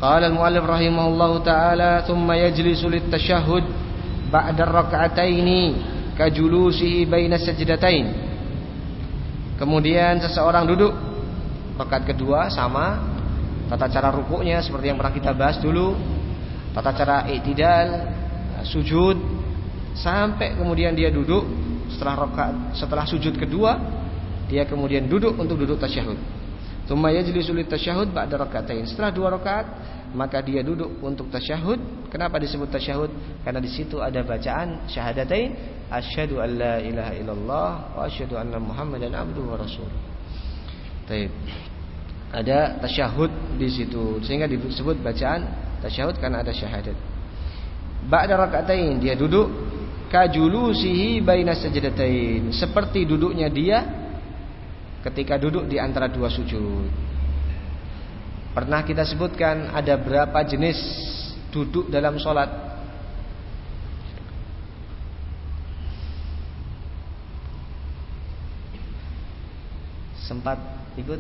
Qala al-mu'allif rahimahullahu ta'ala thumma yajlisu lit-tashahhud ba'da ar-rak'ataini kajulusihi baina sajdatain. Kemudian seseorang duduk rakaat kedua sama tata cara rukuknya seperti yang pernah kita bahas dulu, tata cara i'tidal, sujud, sampai kemudian dia duduk setelah rakaat setelah sujud kedua dia kemudian duduk untuk duduk tasyahud. Tsumma yajlisu lit-tasyahhud ba'da rak'atain. Setelah dua rakaat maka dia duduk untuk tasyahud. Kenapa disebut tasyahud? Karena di situ ada bacaan syahadatain, asyhadu an la ilaha illallah wa asyhadu anna muhammadan abduhu wa rasuluh. Baik. Ada tasyahud di situ sehingga disebut bacaan tasyahud karena ada syahadat. Ba'da rak'atain dia duduk kajulusihi baina sajdatain, seperti duduknya dia ketika duduk di antara dua sujud. Pernah kita sebutkan ada berapa jenis duduk dalam sholat. Sempat ikut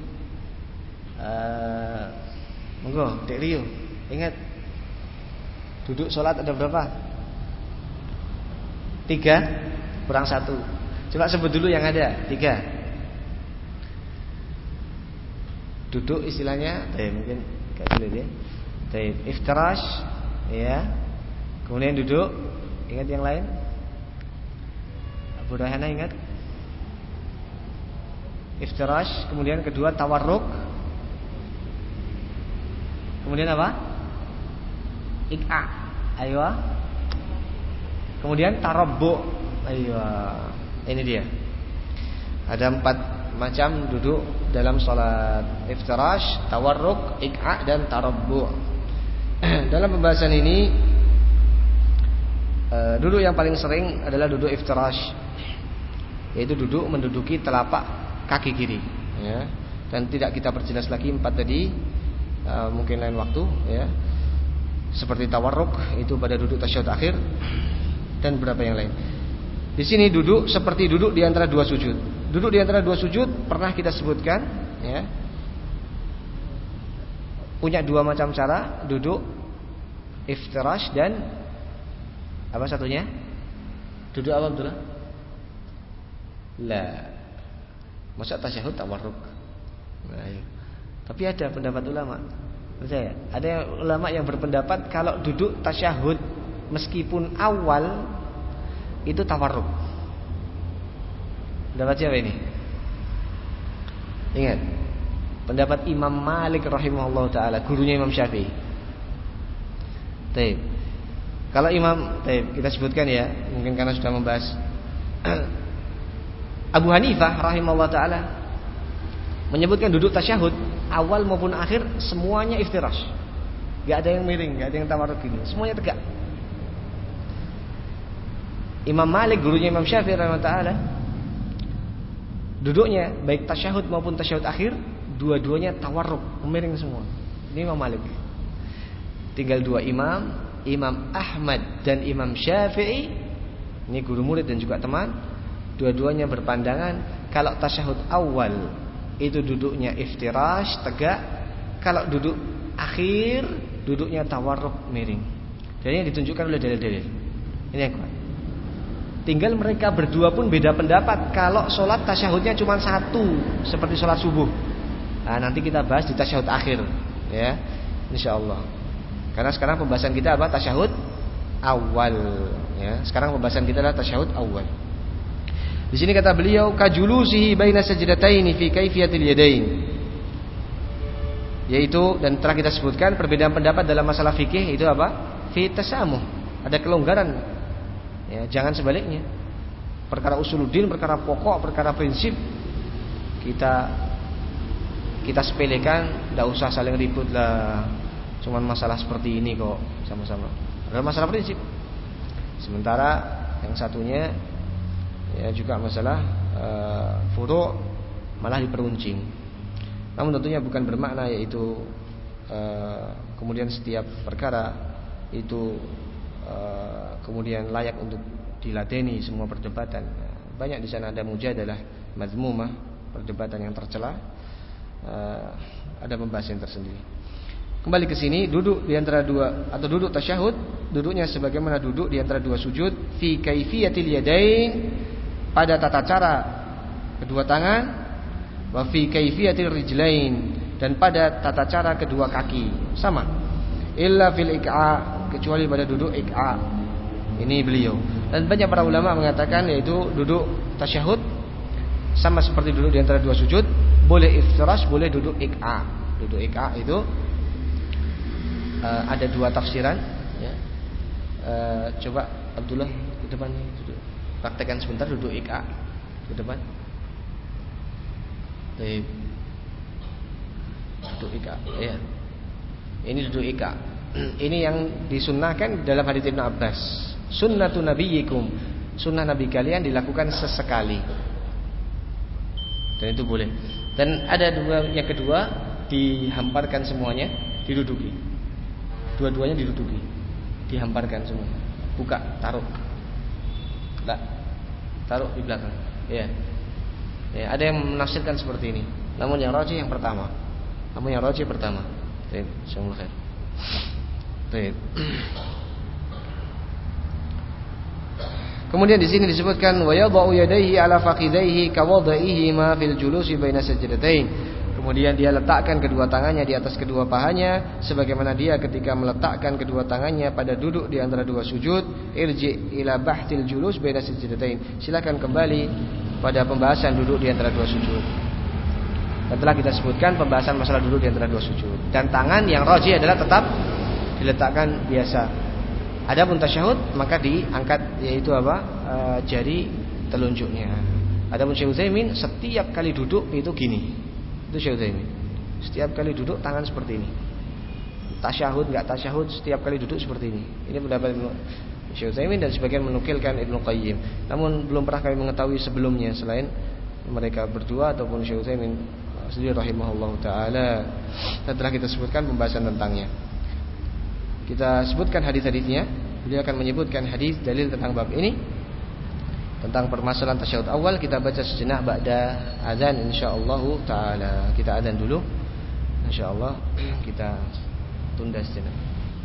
uh, monggo Dek Rio, ingat duduk sholat ada berapa? Tiga kurang satu. Coba sebut dulu yang ada. Tiga. Duduk istilahnya, taib, mungkin kayak dulu deh. Taib, iftirash, ya. Kemudian duduk. Ingat yang lain? Abu Rahana ingat? Iftirash, kemudian kedua tawarruk. Kemudian apa? Iq'a. Ayo. Kemudian tarabbu. Ayo. Ini dia. Ada empat macam duduk dalam salat: iftirash, tawarruk, iq'a, dan tarabbu'. Dalam pembahasan ini duduk yang paling sering adalah duduk iftirash, yaitu duduk menduduki telapak kaki kiri, ya. Dan tidak kita perjelas lagi empat tadi, mungkin lain waktu, ya. Seperti tawarruk itu pada duduk tasyahud akhir, dan beberapa yang lain. Di sini duduk seperti duduk di antara dua sujud. Duduk di antara dua sujud pernah kita sebutkan, ya. Punya dua macam cara duduk, iftirash dan apa satunya? Duduk apa betul? La. Masa tasyahud tawarruk. Nah, ya. Tapi ada pendapat ulama. Percaya? Ada ulama yang berpendapat kalau duduk tasyahud meskipun awal itu tawarruk. Pendapat siapa ini? Ingat, pendapat Imam Malik rahimahullah ta'ala, gurunya Imam Syafi'i. Taib. Kalau Imam, taib, kita sebutkan ya, mungkin karena sudah membahas. Abu Hanifah rahimahullah ta'ala menyebutkan duduk tasyahud awal maupun akhir semuanya iftirash. Gak ada yang miring, gak ada yang tawarruk gini, semuanya tegak. Imam Malik, gurunya Imam Syafi'i rahimahullah ta'ala, duduknya baik tasyahud maupun tasyahud akhir dua-duanya tawarruk, miring semua. Ini Imam Malik. Tinggal dua imam, Imam Ahmad dan Imam Syafi'i. Ini guru murid dan juga teman. Dua-duanya berpandangan kalau tasyahud awal itu duduknya iftirash, tegak. Kalau duduk akhir duduknya tawarruk, miring. Dan ini ditunjukkan oleh dalil-dalil. Ini yang kuat. Tinggal mereka berdua pun beda pendapat kalau sholat tasyahudnya cuma satu, seperti sholat subuh. Nah, nanti kita bahas di tasyahud akhir, ya, insyaallah. Karena sekarang pembahasan kita apa? Tasyahud awal, ya. Sekarang pembahasan kita adalah tasyahud awal. Di sini kata beliau kajulusihi baina sajdataini fi kaifiyatil yadain. Yaitu, dan telah kita sebutkan perbedaan pendapat dalam masalah fikih itu apa? Fi tasamuh. Ada kelonggaran. Ya, jangan sebaliknya. Perkara usuluddin, perkara pokok, perkara prinsip kita kita sepelekan, tidak usah saling ribut lah. Cuman masalah seperti ini kok sama-sama. Adalah masalah prinsip. Sementara yang satunya ya juga masalah uh, furu' malah diperuncing. Namun tentunya bukan bermakna yaitu uh, kemudian setiap perkara itu Uh, kemudian layak untuk diladeni semua perdebatan. Banyak di sana ada mujadalah mazmumah, perdebatan yang tercela. Uh, ada pembahasan tersendiri. Kembali ke sini, duduk di antara dua atau duduk tasyahud, duduknya sebagaimana duduk di antara dua sujud, fi kaifiyatil yadain, pada tata cara kedua tangan, wa fi kaifiyatil rijlain, dan pada tata cara kedua kaki, sama. Illa fil iqa, kecuali pada duduk iqa. Ini beliau. Dan banyak para ulama mengatakan yaitu duduk tasyahud sama seperti duduk di antara dua sujud, boleh iftirash, boleh duduk iqa. Duduk iqa itu Uh, ada dua tafsiran ya. uh, Coba Abdullah ke depan duduk. Praktekkan sebentar duduk iqa ke depan. Baik. Duduk iqa ya. Ini duduk iqa. Ini yang disunnahkan dalam hadits Ibnu Abbas. Sunnatun nabiyyikum, sunnah nabi kalian dilakukan sesekali. Dan itu boleh. Dan ada dua, yang kedua dihamparkan semuanya, diduduki. Dua-duanya diduduki, dihamparkan semua. Buka, taruh. Enggak. Taruh di belakang. Ya. Ya, ada yang menafsirkan seperti ini. Namun yang rajih yang pertama. Namun yang rajih pertama. Baik, insyaallah khair. Baik. Kemudian di sini disebutkan wa yadha'u yadayhi 'ala fakhidhayhi ka wad'ihi ma fil julusi baina sajdatain. Kemudian dia letakkan kedua tangannya di atas kedua pahanya sebagaimana dia ketika meletakkan kedua tangannya pada duduk di antara dua sujud. Irji ila bahtil julus baina sajdatain. Silakan kembali pada pembahasan duduk di antara dua sujud. Dan telah kita sebutkan pembahasan masalah duduk di antara dua sujud. Dan tangan yang rajih adalah tetap diletakkan biasa. Adapun tasyahud maka diangkat, yaitu apa? E, jari telunjuknya. Adapun Syekh Utsaimin setiap kali duduk itu gini. Itu Syekh Utsaimin. Setiap kali duduk tangan seperti ini. Tasyahud enggak tasyahud, setiap kali duduk seperti ini. Ini pendapat Syekh Utsaimin dan sebagian menukilkan Ibnu Qayyim. Namun belum pernah kami mengetahui sebelumnya selain mereka berdua ataupun Syekh Utsaimin sendiri rahimahullahu taala. Dan telah kita sebutkan pembahasan tentangnya. Kita sebutkan hadis-hadisnya. Beliau akan menyebutkan hadis dalil tentang bab ini, tentang permasalahan tasyahud awal. Kita baca sejenak ba'da azan insyaallah taala. Kita azan dulu. Insyaallah kita tunda sejenak.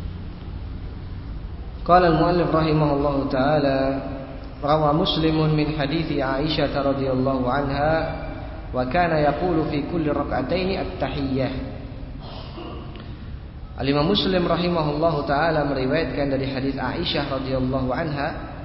Qala al-muallif rahimahullahu taala, rawa Muslimun min hadithi Aisyah radhiyallahu anha wa kana yaqulu fi kulli rak'ataini at-tahiyyah. Al-Imam Muslim rahimahullahu taala meriwayatkan dari hadis Aisyah radhiyallahu anha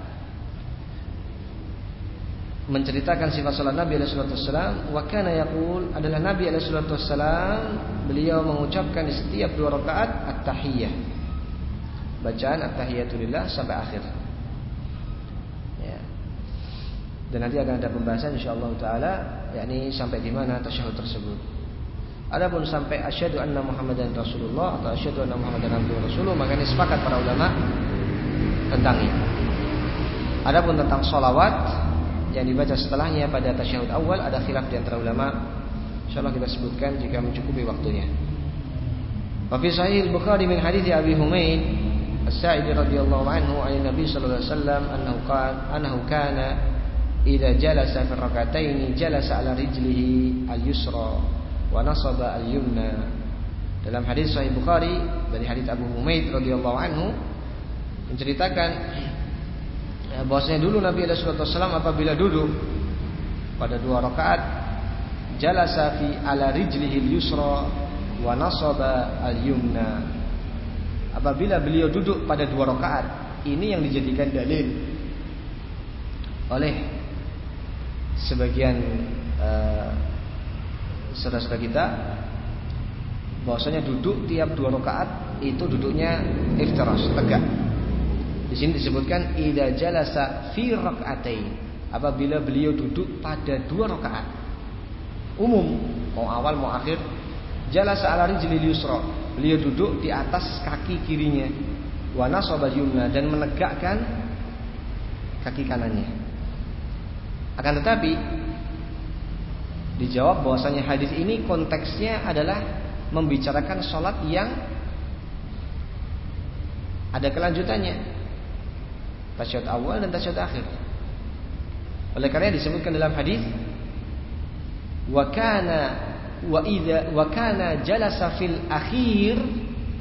menceritakan sifat salat Nabi alaihi salatu wasallam. Wa kana yaqul, adalah Nabi alaihi salatu wasallam beliau mengucapkan di setiap dua rakaat at-tahiyyah, bacaan at-tahiyyatulillah sampai akhir ya. Dan nanti akan ada pembahasan insyaallah taala, yakni sampai di mana tasyahud tersebut. Adapun sampai asyhadu anna Muhammadan Rasulullah atau asyhadu anna Muhammadan abduhu rasuluh, maka ini sepakat para ulama tentangnya. Adapun tentang sholawat yang dibaca setelahnya pada tasyahud awal ada khilaf di antara ulama. Insyaallah kita sebutkan jika mencukupi waktunya. Wa fi sahih al-Bukhari min hadits Abi Humaid As-Sa'idi radhiyallahu anhu an Nabi sallallahu alaihi wasallam annahu qala annahu kana idza jalasa fi rak'ataini jalasa ala rijlihi al-yusra wa nasaba al-yumna. Dalam hadis sahih Bukhari dari hadis Abu Humaid radhiyallahu anhu menceritakan ya, bahwasanya dulu Nabi alaihi wasallam apabila duduk pada dua rakaat jalasa fi ala rijlihi al-yusra wa nasaba al-yumna. Apabila beliau duduk pada dua rakaat, ini yang dijadikan dalil oleh sebagian uh, saudara-saudara kita bahwasanya duduk tiap dua rakaat itu duduknya iftirash, tegak. Di sini disebutkan idza jalasa fi rak'atain, apabila beliau duduk pada dua rakaat. Umum, mau awal mau akhir. Jalasa ala rijlil yusra, beliau duduk di atas kaki kirinya. Wa nasaba yumna, dan menegakkan kaki kanannya. Akan tetapi dijawab bahwasanya hadis ini konteksnya adalah membicarakan sholat yang ada kelanjutannya, tasyahud awal dan tasyahud akhir. Oleh karena disebutkan dalam hadis wa kana wa idza wa kana jalasa fil akhir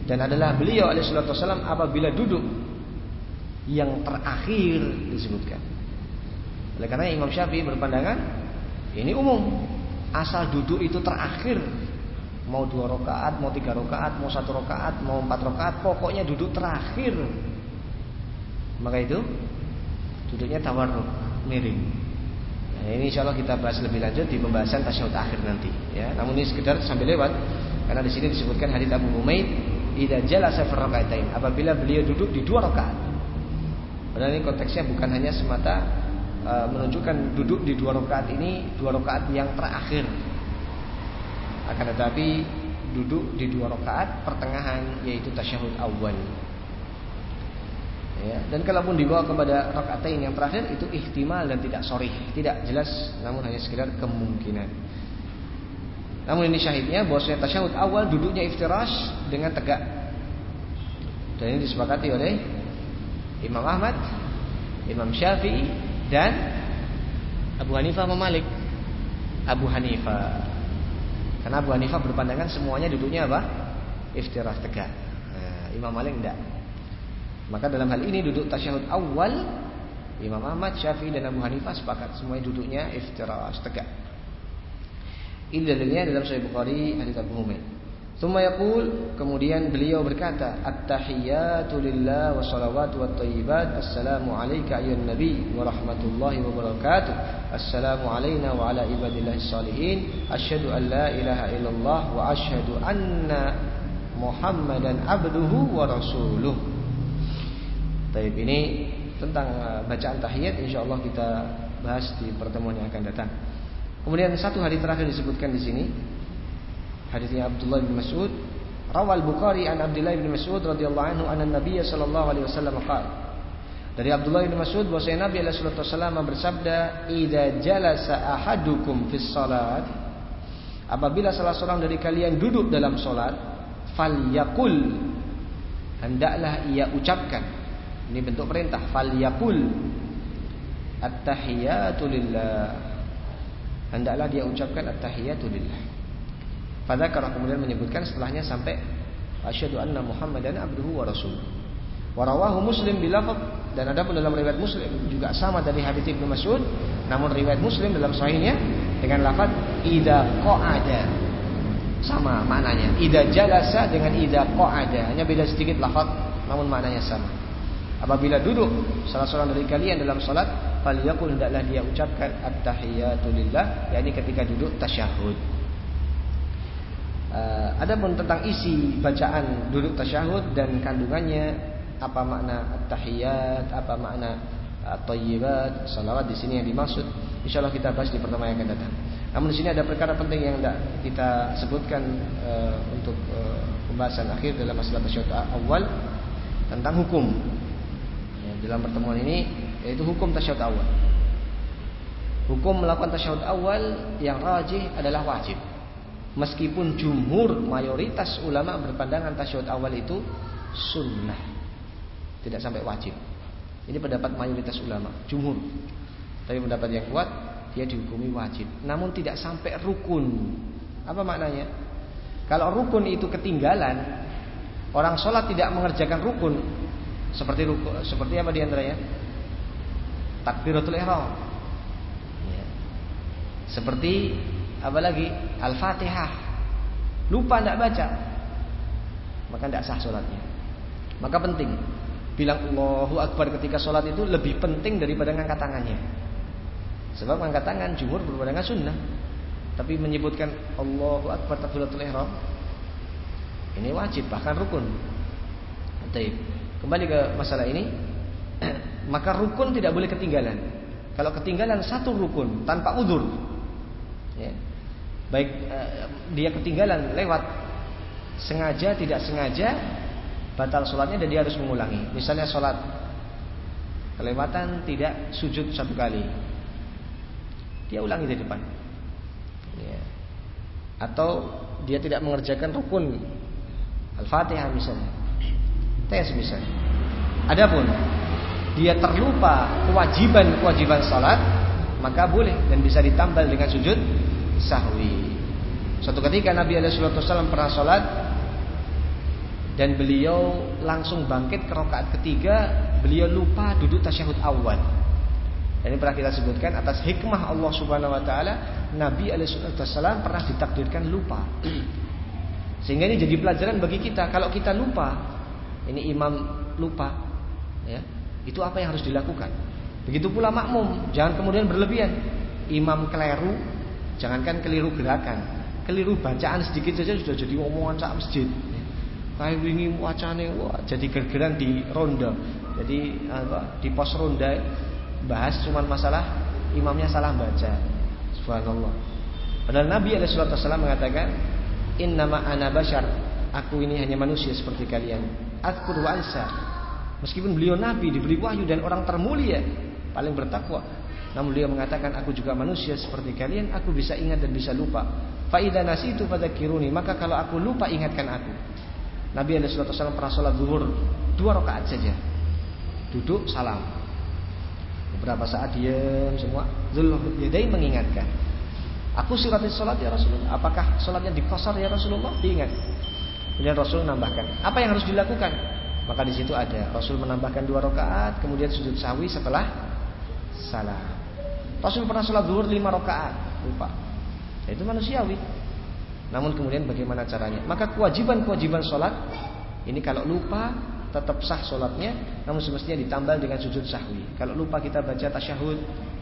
Dan adalah beliau alaihi salatu wasallam apabila duduk yang terakhir disebutkan. Oleh karena Imam Syafi'i berpandangan ini umum, asal duduk itu terakhir, mau dua rakaat, mau tiga rakaat, mau satu rakaat, mau empat rakaat, pokoknya duduk terakhir. Maka itu duduknya tawarruk, miring. Nah, ini insyaallah kita bahas lebih lanjut di pembahasan tasyahud akhir nanti. Ya, namun ini sekedar sambil lewat, karena di sini disebutkan hadits Abu Humaid, idza jalasa fi raka'atain, apabila beliau duduk di dua rakaat. Padahal ini konteksnya bukan hanya semata uh, menunjukkan duduk di dua rakaat ini dua rakaat yang terakhir, akan tetapi duduk di dua rakaat pertengahan, yaitu tasyahud awal. Ya, dan kalaupun dibawa kepada rakaatain yang terakhir itu ihtimal dan tidak sharih, tidak jelas, namun hanya sekedar kemungkinan. Namun ini syahidnya bahwasanya tasyahud awal duduknya iftirash dengan tegak. Dan ini disepakati oleh Imam Ahmad, Imam Syafi'i, dan Abu Hanifah sama Malik. Abu Hanifah, karena Abu Hanifah berpandangan semuanya duduknya apa? Iftirash tegak. Nah, Imam Malik tidak. Maka dalam hal ini duduk tasyahud awal Imam Ahmad, Syafi'i dan Abu Hanifah sepakat semuanya duduknya iftirash tegak. Ini dalilnya dalam Sahih Bukhari hadits Abu Humaid. Tsumma yaqul, kemudian beliau berkata, at-tahiyyatu lillah wa shalawatu wat thayyibat, assalamu alayka ayyuhan nabi wa rahmatullahi wa barakatuh, assalamu alayna wa ala ibadillahis salihin, asyhadu an la ilaha illallah wa asyhadu anna Muhammadan abduhu wa rasuluh. Baik, ini tentang bacaan tahiyat insyaallah kita bahas di pertemuan yang akan datang. Kemudian satu hadis terakhir disebutkan di sini, hadisnya Abdullah bin Mas'ud. Rawal Bukhari an Abdullah bin Mas'ud radhiyallahu anhu anna Nabiy sallallahu alaihi wasallam qala. Dari Abdullah bin Mas'ud bahwasanya Nabi alaihi wasallam bersabda, "Idza jalasa ahadukum fis salat", apabila salah seorang dari kalian duduk dalam salat, falyaqul, hendaklah ia ucapkan. Ini bentuk perintah, falyaqul at-tahiyatu lillah, hendaklah dia ucapkan at-tahiyatu lillah. Fadzakara, kemudian menyebutkan setelahnya sampai asyhadu anna Muhammadan abduhu wa rasuluh. Wa rawahu Muslim bilafadz, dan ada pun dalam riwayat Muslim juga sama dari hadits Ibnu Mas'ud, namun riwayat Muslim dalam sahihnya dengan lafaz idza qa'ada. Sama maknanya. Idza jalasa dengan idza qa'ada, hanya beda sedikit lafaz namun maknanya sama. Apabila duduk salah seorang dari kalian dalam salat, falyaqul, hendaklah dia ucapkan at-tahiyatu lillah, yakni ketika duduk tasyahud. Uh, adapun tentang isi bacaan duduk tasyahud dan kandungannya, apa makna at-tahiyat, apa makna at-thayyibat, salawat di sini yang dimaksud, insyaallah kita bahas di pertemuan yang akan datang. Namun di sini ada perkara penting yang tidak kita sebutkan uh, untuk uh, pembahasan akhir dalam masalah tasyahud awal, tentang hukum dalam pertemuan ini, yaitu hukum tasyahud awal. Hukum melakukan tasyahud awal yang rajih adalah wajib, meskipun jumhur mayoritas ulama berpandangan tasyahud awal itu sunnah, tidak sampai wajib. Ini pendapat mayoritas ulama, jumhur. Tapi pendapat yang kuat, dia dihukumi wajib, namun tidak sampai rukun. Apa maknanya? Kalau rukun itu ketinggalan, orang sholat tidak mengerjakan rukun, seperti ruku, seperti apa diantaranya? Takbiratul ihram. Ya. Seperti apa lagi? Al-Fatihah. Lupa tidak baca, maka tidak sah sholatnya. Maka penting bilang Allahu Akbar ketika sholat itu lebih penting daripada ngangkat tangannya. Sebab ngangkat tangan jumhur berpandangan sunnah, tapi menyebutkan Allahu Akbar takbiratul ihram ini wajib, bahkan rukun. Baik. Kembali ke masalah ini, maka rukun tidak boleh ketinggalan. Kalau ketinggalan satu rukun tanpa udzur, ya, baik eh, dia ketinggalan lewat, sengaja tidak sengaja, batal sholatnya dan dia harus mengulangi. Misalnya sholat kelewatan tidak sujud satu kali, dia ulangi di depan, ya. Atau dia tidak mengerjakan rukun Al-Fatihah misalnya, tes misalnya. Adapun dia terlupa kewajiban-kewajiban salat, maka boleh dan bisa ditambal dengan sujud sahwi. Suatu ketika Nabi alaihi wasallam pernah salat Dan beliau langsung bangkit ke rakaat ketiga, beliau lupa duduk tasyahud awal. Dan ini pernah kita sebutkan atas hikmah Allah Subhanahu wa taala, Nabi alaihi wasallam pernah ditakdirkan lupa. Sehingga ini jadi pelajaran bagi kita. Kalau kita lupa, ini imam lupa, ya, itu apa yang harus dilakukan? Begitu pula makmum, jangan kemudian berlebihan. Imam keliru, jangankan keliru gerakan, keliru bacaan sedikit saja sudah jadi omongan sak masjid. Kayak wingi wacane wah jadi gergeran di ronda. Jadi apa, di pos ronda bahas cuman masalah imamnya salah baca. Subhanallah. Padahal Nabi alaihi wasallam mengatakan, "Innama ana basyar." Aku ini hanya manusia seperti kalian. Adzkur wa ansa. Meskipun beliau nabi diberi wahyu dan orang termulia, paling bertakwa, namun beliau mengatakan, aku juga manusia seperti kalian, aku bisa ingat dan bisa lupa. Fa idza nasitu fadzakiruni, maka kalau aku lupa ingatkan aku. Nabi alaihi wasallam pernah sholat zuhur dua rakaat saja, duduk salam, beberapa saat diam semua. Dzulhujain mengingatkan, aku siratis sholat ya Rasulullah, apakah sholatnya dikosor ya Rasulullah? Diingat. Kemudian Rasul menambahkan, apa yang harus dilakukan? Maka di situ ada Rasul menambahkan dua rakaat, kemudian sujud sahwi setelah salam. Rasul pernah sholat zuhur lima rakaat, lupa. Itu manusiawi. Namun kemudian bagaimana caranya? Maka kewajiban-kewajiban sholat ini kalau lupa tetap sah sholatnya, namun semestinya ditambal dengan sujud sahwi. Kalau lupa kita baca tasyahud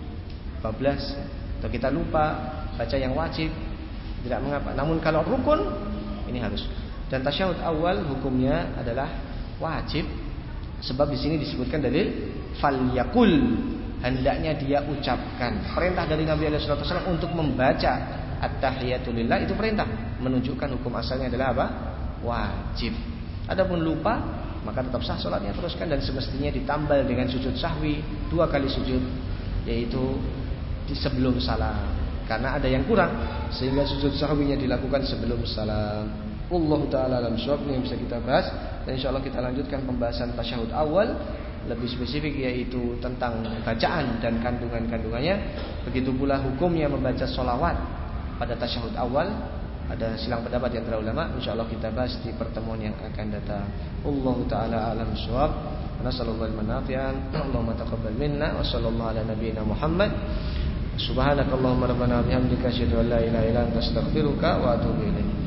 bablas, atau kita lupa baca yang wajib, tidak mengapa. Namun kalau rukun ini harus. Dan tasyahud awal hukumnya adalah wajib, sebab di sini disebutkan dalil falyakul, hendaknya dia ucapkan. Perintah dari Nabi alaihi wasallam untuk membaca at-tahiyatulillah itu perintah, menunjukkan hukum asalnya adalah apa? Wajib. Adapun lupa, maka tetap sah salatnya, teruskan, dan semestinya ditambal dengan sujud sahwi, dua kali sujud, yaitu di sebelum salam. Karena ada yang kurang, sehingga sujud sahwinya dilakukan sebelum salam. Allah taala alam syawab, yang bisa kita bahas. Dan insyaallah kita lanjutkan pembahasan tasyahud awal lebih spesifik, yaitu tentang bacaan dan kandungan-kandungannya. Begitu pula hukumnya membaca sholawat pada tasyahud awal. Ada silang pendapat di antara ulama, insyaallah kita bahas di pertemuan yang akan datang. Allah taala alam syawab. Nasallallahu al-manafi'an. Allahumma taqabbal minna wa sallallahu ala nabiyyina Muhammad. Subhanakallahumma rabbana bihamdika asyhadu an la ilaha illa anta astaghfiruka wa atubu ilaik.